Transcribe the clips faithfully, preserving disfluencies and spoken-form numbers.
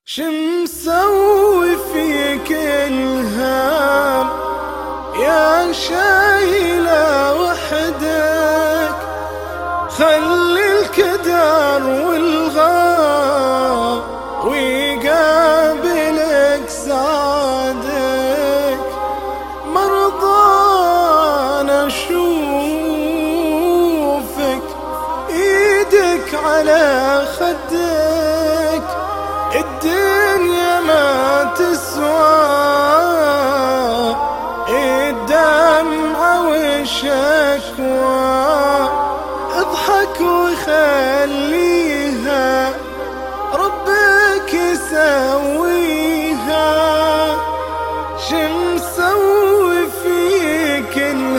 شمسوي فيك الهام يا شايلة وحدك، خلي الكدر والغام ويقابلك سعادك. مرضان اشوفك ايدك على خدك، الدنيا ما تسوى الدمع والشكوى. اضحك وخليها ربك يسويها. شمسوي فيك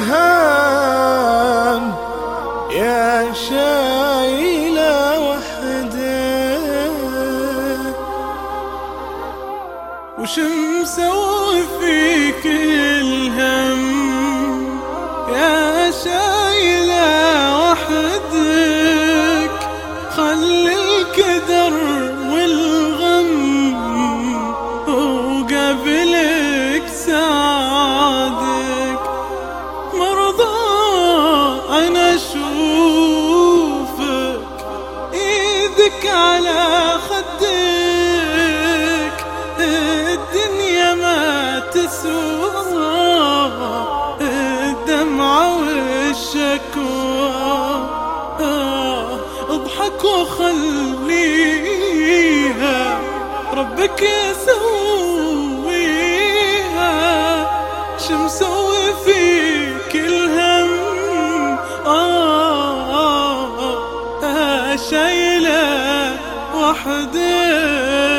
الهام يا شايلة وحدك، وشمسوي فيك الهم يا شايلة وحدك، خلي الكدر والغم وقابلك سعادك. مرضى أنا أشوفك إيدك على خدك، الدنيا ما تسوى الدمع والشكوى. اضحك وخليها ربك يسويها. شمسوي فيك الهم آه آه شايلة وحدك.